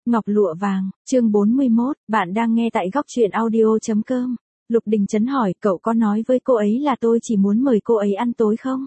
Ngọc lụa vàng, chương 41, bạn đang nghe tại góc truyện audio.com. Lục Đình Chấn hỏi, cậu có nói với cô ấy là tôi chỉ muốn mời cô ấy ăn tối không?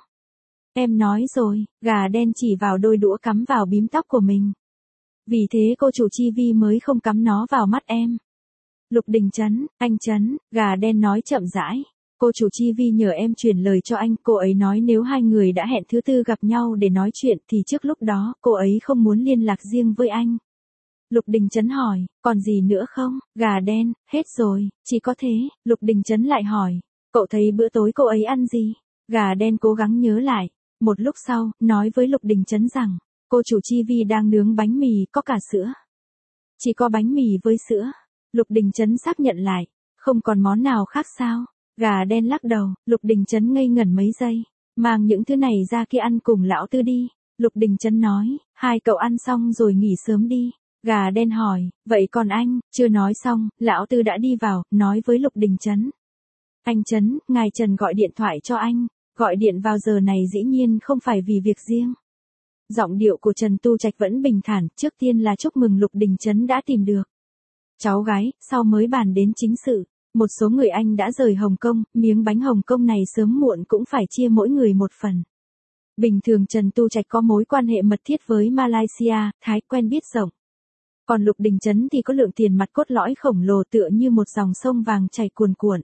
Em nói rồi, gà đen chỉ vào đôi đũa cắm vào bím tóc của mình. Vì thế cô chủ Chi Vi mới không cắm nó vào mắt em. Lục Đình Chấn, anh Chấn, gà đen nói chậm rãi. Cô chủ Chi Vi nhờ em truyền lời cho anh, cô ấy nói nếu hai người đã hẹn thứ tư gặp nhau để nói chuyện thì trước lúc đó cô ấy không muốn liên lạc riêng với anh. Lục Đình Chấn hỏi, còn gì nữa không? Gà đen, hết rồi, chỉ có thế. Lục Đình Chấn lại hỏi, cậu thấy bữa tối cô ấy ăn gì? Gà đen cố gắng nhớ lại. Một lúc sau, nói với Lục Đình Chấn rằng, cô chủ Chi Vi đang nướng bánh mì có cả sữa. Chỉ có bánh mì với sữa. Lục Đình Chấn xác nhận lại, không còn món nào khác sao? Gà đen lắc đầu, Lục Đình Chấn ngây ngẩn mấy giây. Mang những thứ này ra kia ăn cùng lão Tư đi. Lục Đình Chấn nói, hai cậu ăn xong rồi nghỉ sớm đi. Gà đen hỏi, vậy còn anh? Chưa nói xong, lão Tư đã đi vào, nói với Lục Đình Chấn. Anh Chấn, ngài Trần gọi điện thoại cho anh. Gọi điện vào giờ này dĩ nhiên không phải vì việc riêng. Giọng điệu của Trần Tu Trạch vẫn bình thản, trước tiên là chúc mừng Lục Đình Chấn đã tìm được cháu gái, sau mới bàn đến chính sự. Một số người Anh đã rời Hồng Kông, miếng bánh Hồng Kông này sớm muộn cũng phải chia mỗi người một phần. Bình thường Trần Tu Trạch có mối quan hệ mật thiết với Malaysia, Thái quen biết rộng. Còn Lục Đình Chấn thì có lượng tiền mặt cốt lõi khổng lồ tựa như một dòng sông vàng chảy cuồn cuộn.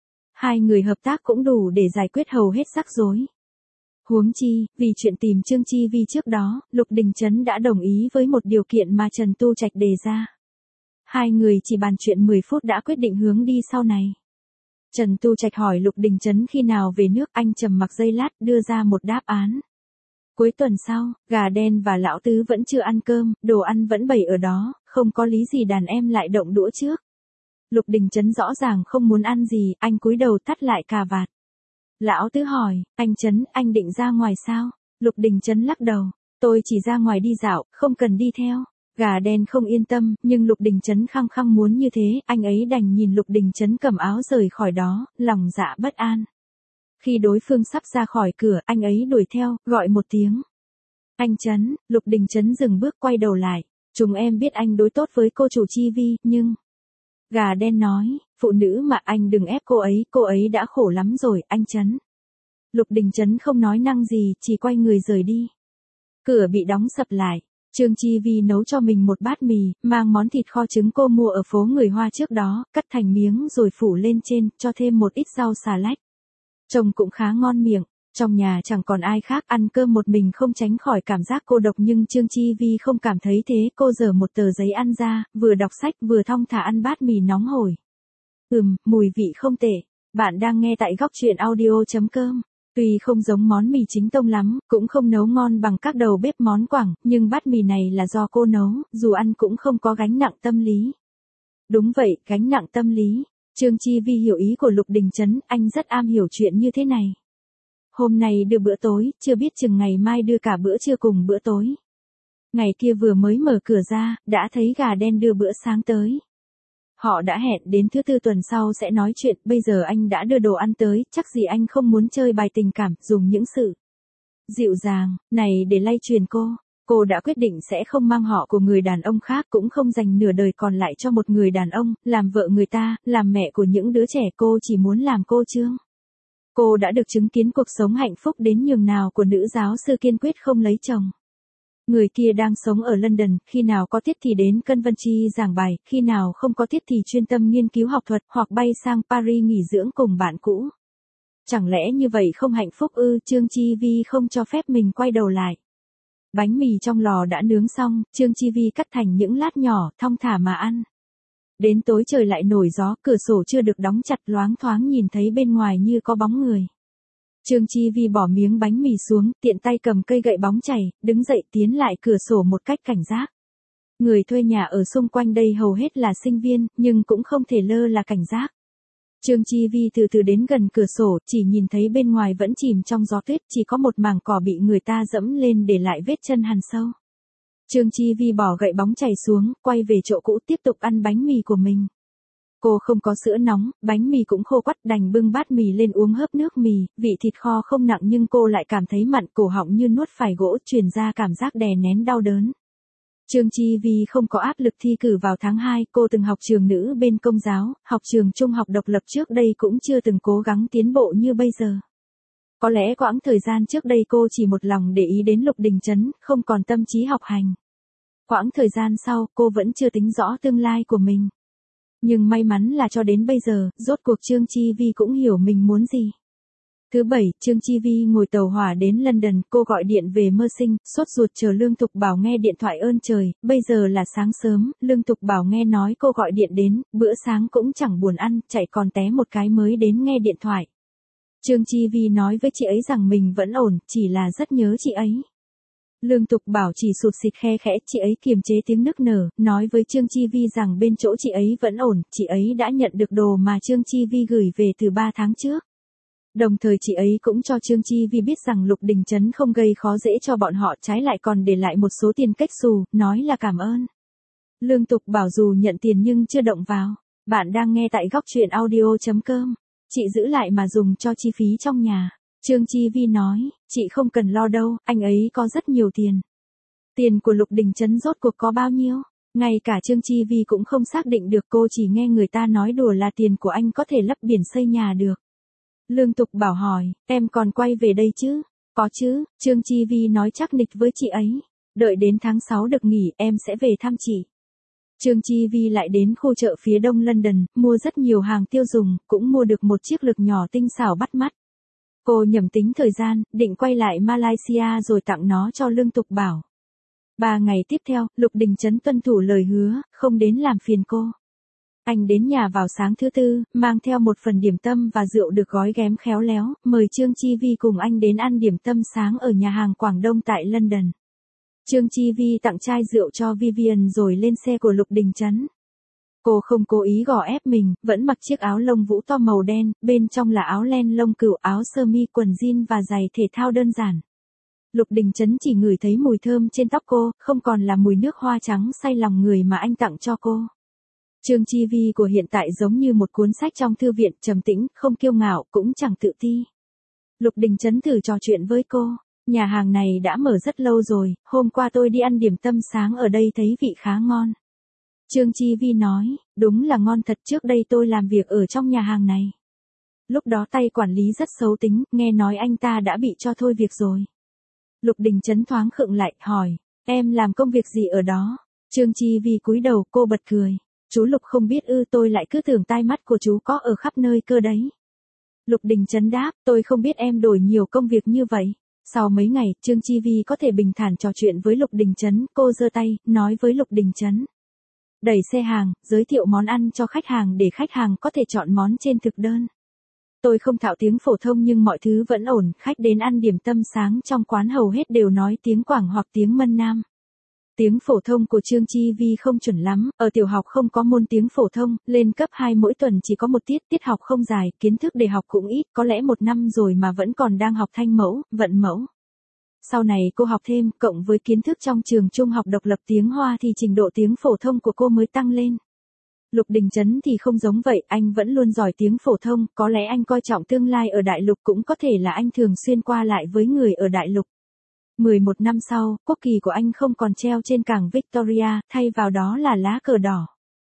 Hai người hợp tác cũng đủ để giải quyết hầu hết rắc rối. Huống chi, vì chuyện tìm Trương Chi Vi trước đó, Lục Đình Chấn đã đồng ý với một điều kiện mà Trần Tu Trạch đề ra. Hai người chỉ bàn chuyện 10 phút đã quyết định hướng đi sau này. Trần Tu Trạch hỏi Lục Đình Chấn khi nào về nước, anh trầm mặc giây lát đưa ra một đáp án. Cuối tuần sau, gà đen và lão Tứ vẫn chưa ăn cơm, đồ ăn vẫn bày ở đó, không có lý gì đàn em lại động đũa trước. Lục Đình Chấn rõ ràng không muốn ăn gì, anh cúi đầu thắt lại cà vạt. Lão Tứ hỏi, anh Chấn, anh định ra ngoài sao? Lục Đình Chấn lắc đầu, tôi chỉ ra ngoài đi dạo, không cần đi theo. Gà đen không yên tâm, nhưng Lục Đình Chấn khăng khăng muốn như thế, anh ấy đành nhìn Lục Đình Chấn cầm áo rời khỏi đó, lòng dạ bất an. Khi đối phương sắp ra khỏi cửa, anh ấy đuổi theo, gọi một tiếng. Anh Chấn, Lục Đình Chấn dừng bước quay đầu lại. Chúng em biết anh đối tốt với cô chủ Chi Vi, nhưng... Gà đen nói, phụ nữ mà anh đừng ép cô ấy đã khổ lắm rồi, anh Chấn. Lục Đình Chấn không nói năng gì, chỉ quay người rời đi. Cửa bị đóng sập lại. Trương Chi Vi nấu cho mình một bát mì, mang món thịt kho trứng cô mua ở phố người Hoa trước đó, cắt thành miếng rồi phủ lên trên, cho thêm một ít rau xà lách. Trông cũng khá ngon miệng, trong nhà chẳng còn ai khác, ăn cơm một mình không tránh khỏi cảm giác cô độc, nhưng Trương Chi Vi không cảm thấy thế, cô giở một tờ giấy ăn ra, vừa đọc sách vừa thong thả ăn bát mì nóng hổi. Mùi vị không tệ. Bạn đang nghe tại góc truyện audio.com. Tuy không giống món mì chính tông lắm, cũng không nấu ngon bằng các đầu bếp món Quảng, nhưng bát mì này là do cô nấu, dù ăn cũng không có gánh nặng tâm lý. Đúng vậy, gánh nặng tâm lý. Trương Chi Vi hiểu ý của Lục Đình Chấn, anh rất am hiểu chuyện như thế này. Hôm nay đưa bữa tối, chưa biết chừng ngày mai đưa cả bữa trưa cùng bữa tối. Ngày kia vừa mới mở cửa ra, đã thấy gà đen đưa bữa sáng tới. Họ đã hẹn đến thứ tư tuần sau sẽ nói chuyện, bây giờ anh đã đưa đồ ăn tới, chắc gì anh không muốn chơi bài tình cảm, dùng những sự dịu dàng này để lay truyền cô. Cô đã quyết định sẽ không mang họ của người đàn ông khác, cũng không dành nửa đời còn lại cho một người đàn ông, làm vợ người ta, làm mẹ của những đứa trẻ, cô chỉ muốn làm cô Trương. Cô đã được chứng kiến cuộc sống hạnh phúc đến nhường nào của nữ giáo sư kiên quyết không lấy chồng. Người kia đang sống ở London, khi nào có tiết thì đến Coventry giảng bài, khi nào không có tiết thì chuyên tâm nghiên cứu học thuật, hoặc bay sang Paris nghỉ dưỡng cùng bạn cũ. Chẳng lẽ như vậy không hạnh phúc ư? Trương Chi Vi không cho phép mình quay đầu lại. Bánh mì trong lò đã nướng xong, Trương Chi Vi cắt thành những lát nhỏ, thong thả mà ăn. Đến tối trời lại nổi gió, cửa sổ chưa được đóng chặt, loáng thoáng nhìn thấy bên ngoài như có bóng người. Trương Chi Vi bỏ miếng bánh mì xuống, tiện tay cầm cây gậy bóng chảy, đứng dậy tiến lại cửa sổ một cách cảnh giác. Người thuê nhà ở xung quanh đây hầu hết là sinh viên, nhưng cũng không thể lơ là cảnh giác. Trương Chi Vi từ từ đến gần cửa sổ, chỉ nhìn thấy bên ngoài vẫn chìm trong gió tuyết, chỉ có một mảng cỏ bị người ta dẫm lên để lại vết chân hằn sâu. Trương Chi Vi bỏ gậy bóng chảy xuống, quay về chỗ cũ tiếp tục ăn bánh mì của mình. Cô không có sữa nóng, bánh mì cũng khô quắt, đành bưng bát mì lên uống hớp nước mì, vị thịt kho không nặng nhưng cô lại cảm thấy mặn, cổ họng như nuốt phải gỗ, truyền ra cảm giác đè nén đau đớn. Trương Chi Vi không có áp lực thi cử vào tháng 2, cô từng học trường nữ bên Công giáo, học trường trung học độc lập trước đây cũng chưa từng cố gắng tiến bộ như bây giờ. Có lẽ quãng thời gian trước đây cô chỉ một lòng để ý đến Lục Đình Trấn, không còn tâm trí học hành. Quãng thời gian sau, cô vẫn chưa tính rõ tương lai của mình. Nhưng may mắn là cho đến bây giờ, rốt cuộc Trương Chi Vi cũng hiểu mình muốn gì. Thứ bảy, Trương Chi Vi ngồi tàu hỏa đến London, cô gọi điện về Mơ Sinh, sốt ruột chờ Lương Thục Bảo nghe điện thoại ơn trời, bây giờ là sáng sớm, Lương Thục Bảo nghe nói cô gọi điện đến, bữa sáng cũng chẳng buồn ăn, chạy còn té một cái mới đến nghe điện thoại. Trương Chi Vi nói với chị ấy rằng mình vẫn ổn, chỉ là rất nhớ chị ấy. Lương Thục Bảo chỉ sụt xịt khe khẽ, chị ấy kiềm chế tiếng nức nở, nói với Trương Chi Vi rằng bên chỗ chị ấy vẫn ổn, chị ấy đã nhận được đồ mà Trương Chi Vi gửi về từ 3 tháng trước. Đồng thời chị ấy cũng cho Trương Chi Vi biết rằng Lục Đình Trấn không gây khó dễ cho bọn họ, trái lại còn để lại một số tiền cách xù, nói là cảm ơn. Lương Thục Bảo dù nhận tiền nhưng chưa động vào. Bạn đang nghe tại góc truyện audio.com. Chị giữ lại mà dùng cho chi phí trong nhà. Trương Chi Vi nói, chị không cần lo đâu, anh ấy có rất nhiều tiền. Tiền của Lục Đình Trấn rốt cuộc có bao nhiêu? Ngay cả Trương Chi Vi cũng không xác định được, cô chỉ nghe người ta nói đùa là tiền của anh có thể lấp biển xây nhà được. Lương Thục Bảo hỏi, em còn quay về đây chứ? Có chứ, Trương Chi Vi nói chắc nịch với chị ấy. Đợi đến tháng 6 được nghỉ, em sẽ về thăm chị. Trương Chi Vi lại đến khu chợ phía đông London, mua rất nhiều hàng tiêu dùng, cũng mua được một chiếc lược nhỏ tinh xảo bắt mắt. Cô nhẩm tính thời gian, định quay lại Malaysia rồi tặng nó cho Lương Thục Bảo. 3 ngày tiếp theo, Lục Đình Trấn tuân thủ lời hứa, không đến làm phiền cô. Anh đến nhà vào sáng thứ Tư, mang theo một phần điểm tâm và rượu được gói ghém khéo léo, mời Trương Chi Vi cùng anh đến ăn điểm tâm sáng ở nhà hàng Quảng Đông tại London. Trương Chi Vi tặng chai rượu cho Vivian rồi lên xe của Lục Đình Trấn. Cô không cố ý gò ép mình, vẫn mặc chiếc áo lông vũ to màu đen, bên trong là áo len lông cừu, áo sơ mi, quần jean và giày thể thao đơn giản. Lục Đình Trấn chỉ ngửi thấy mùi thơm trên tóc cô, không còn là mùi nước hoa trắng say lòng người mà anh tặng cho cô. Trương Chi Vi của hiện tại giống như một cuốn sách trong thư viện, trầm tĩnh, không kiêu ngạo, cũng chẳng tự ti. Lục Đình Trấn thử trò chuyện với cô, nhà hàng này đã mở rất lâu rồi, hôm qua tôi đi ăn điểm tâm sáng ở đây thấy vị khá ngon. Trương Chi Vi nói, đúng là ngon thật, trước đây tôi làm việc ở trong nhà hàng này. Lúc đó tay quản lý rất xấu tính, nghe nói anh ta đã bị cho thôi việc rồi. Lục Đình Trấn thoáng khựng lại, hỏi, em làm công việc gì ở đó? Trương Chi Vi cúi đầu, cô bật cười. Chú Lục không biết ư, tôi lại cứ tưởng tai mắt của chú có ở khắp nơi cơ đấy. Lục Đình Trấn đáp, tôi không biết em đổi nhiều công việc như vậy. Sau mấy ngày, Trương Chi Vi có thể bình thản trò chuyện với Lục Đình Trấn, cô giơ tay, nói với Lục Đình Trấn. Đẩy xe hàng, giới thiệu món ăn cho khách hàng để khách hàng có thể chọn món trên thực đơn. Tôi không thạo tiếng phổ thông nhưng mọi thứ vẫn ổn, khách đến ăn điểm tâm sáng trong quán hầu hết đều nói tiếng Quảng hoặc tiếng Mân Nam. Tiếng phổ thông của Trương Chi Vi không chuẩn lắm, ở tiểu học không có môn tiếng phổ thông, lên cấp 2 mỗi tuần chỉ có một tiết, tiết học không dài, kiến thức để học cũng ít, có lẽ 1 năm rồi mà vẫn còn đang học thanh mẫu, vận mẫu. Sau này cô học thêm, cộng với kiến thức trong trường trung học độc lập tiếng Hoa thì trình độ tiếng phổ thông của cô mới tăng lên. Lục Đình Trấn thì không giống vậy, anh vẫn luôn giỏi tiếng phổ thông, có lẽ anh coi trọng tương lai ở đại lục, cũng có thể là anh thường xuyên qua lại với người ở đại lục. 11 năm sau, quốc kỳ của anh không còn treo trên cảng Victoria, thay vào đó là lá cờ đỏ.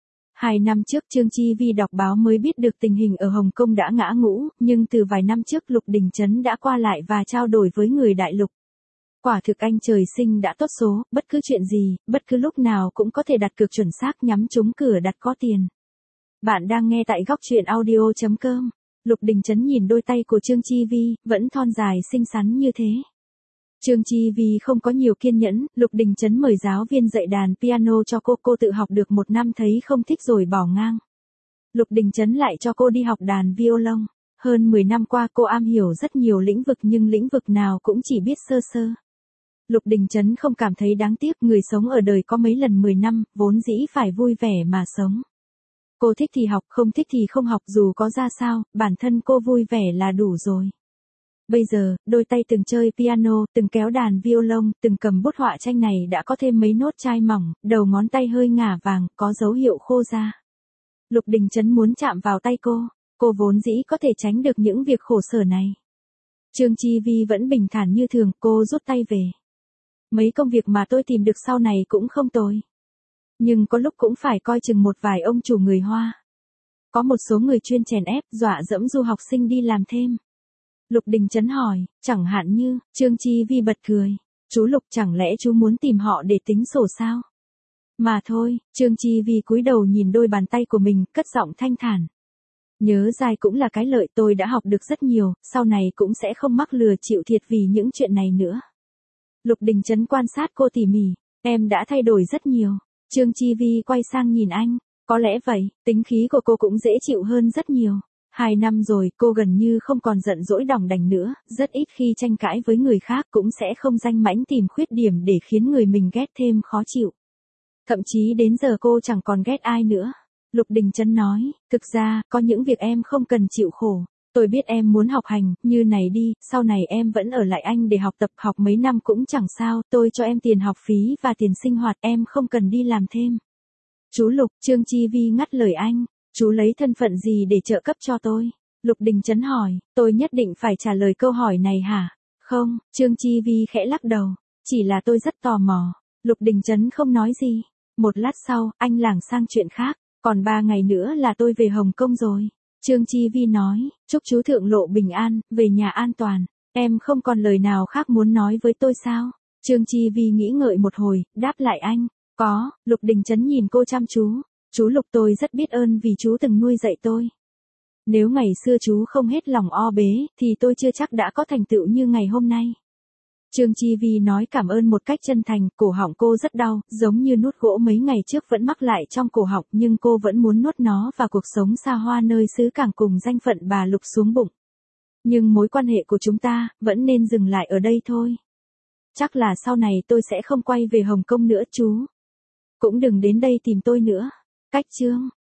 2 năm trước Trương Chi Vi đọc báo mới biết được tình hình ở Hồng Kông đã ngã ngũ, nhưng từ vài năm trước Lục Đình Trấn đã qua lại và trao đổi với người đại lục. Quả thực anh trời sinh đã tốt số, bất cứ chuyện gì, bất cứ lúc nào cũng có thể đặt cược chuẩn xác, nhắm trúng cửa đặt có tiền. Bạn đang nghe tại góc truyện audio.com. Lục Đình Trấn nhìn đôi tay của Trương Chi Vi, vẫn thon dài xinh xắn như thế. Trương Chi Vi không có nhiều kiên nhẫn, Lục Đình Trấn mời giáo viên dạy đàn piano cho cô tự học được 1 năm thấy không thích rồi bỏ ngang. Lục Đình Trấn lại cho cô đi học đàn violon. Hơn 10 năm qua cô am hiểu rất nhiều lĩnh vực nhưng lĩnh vực nào cũng chỉ biết sơ sơ. Lục Đình Trấn không cảm thấy đáng tiếc, người sống ở đời có mấy lần 10 năm, vốn dĩ phải vui vẻ mà sống. Cô thích thì học, không thích thì không học, dù có ra sao, bản thân cô vui vẻ là đủ rồi. Bây giờ, đôi tay từng chơi piano, từng kéo đàn violon, từng cầm bút họa tranh này đã có thêm mấy nốt chai mỏng, đầu ngón tay hơi ngả vàng, có dấu hiệu khô ra. Lục Đình Trấn muốn chạm vào tay cô vốn dĩ có thể tránh được những việc khổ sở này. Trương Chi Vi vẫn bình thản như thường, cô rút tay về. Mấy công việc mà tôi tìm được sau này cũng không tồi. Nhưng có lúc cũng phải coi chừng một vài ông chủ người Hoa. Có một số người chuyên chèn ép, dọa dẫm du học sinh đi làm thêm. Lục Đình Chấn hỏi, chẳng hạn như, Trương Chi Vi bật cười. Chú Lục, chẳng lẽ chú muốn tìm họ để tính sổ sao? Mà thôi, Trương Chi Vi cúi đầu nhìn đôi bàn tay của mình, cất giọng thanh thản. Nhớ dai cũng là cái lợi, tôi đã học được rất nhiều, sau này cũng sẽ không mắc lừa chịu thiệt vì những chuyện này nữa. Lục Đình Chấn quan sát cô tỉ mỉ, em đã thay đổi rất nhiều. Trương Chi Vi quay sang nhìn anh, có lẽ vậy, tính khí của cô cũng dễ chịu hơn rất nhiều. 2 năm rồi, cô gần như không còn giận dỗi đỏng đành nữa, rất ít khi tranh cãi với người khác, cũng sẽ không danh mãnh tìm khuyết điểm để khiến người mình ghét thêm khó chịu. Thậm chí đến giờ cô chẳng còn ghét ai nữa. Lục Đình Chấn nói, thực ra, có những việc em không cần chịu khổ. Tôi biết em muốn học hành, như này đi, sau này em vẫn ở lại Anh để học tập, học mấy năm cũng chẳng sao, tôi cho em tiền học phí và tiền sinh hoạt, em không cần đi làm thêm. Chú Lục, Trương Chi Vi ngắt lời anh, chú lấy thân phận gì để trợ cấp cho tôi? Lục Đình Chấn hỏi, tôi nhất định phải trả lời câu hỏi này hả? Không, Trương Chi Vi khẽ lắc đầu, chỉ là tôi rất tò mò. Lục Đình Chấn không nói gì. Một lát sau, anh lảng sang chuyện khác, còn 3 ngày nữa là tôi về Hồng Kông rồi. Trương Chi Vi nói, chúc chú thượng lộ bình an, về nhà an toàn. Em không còn lời nào khác muốn nói với tôi sao? Trương Chi Vi nghĩ ngợi một hồi, đáp lại anh. Có, Lục Đình Chấn nhìn cô chăm chú. Chú Lục, tôi rất biết ơn vì chú từng nuôi dạy tôi. Nếu ngày xưa chú không hết lòng o bế, thì tôi chưa chắc đã có thành tựu như ngày hôm nay. Trương Chi Vi nói cảm ơn một cách chân thành, cổ họng cô rất đau, giống như nuốt gỗ mấy ngày trước vẫn mắc lại trong cổ họng, nhưng cô vẫn muốn nuốt nó và cuộc sống xa hoa nơi xứ Cảng cùng danh phận bà Lục xuống bụng. Nhưng mối quan hệ của chúng ta, vẫn nên dừng lại ở đây thôi. Chắc là sau này tôi sẽ không quay về Hồng Kông nữa chú. Cũng đừng đến đây tìm tôi nữa. Cách chương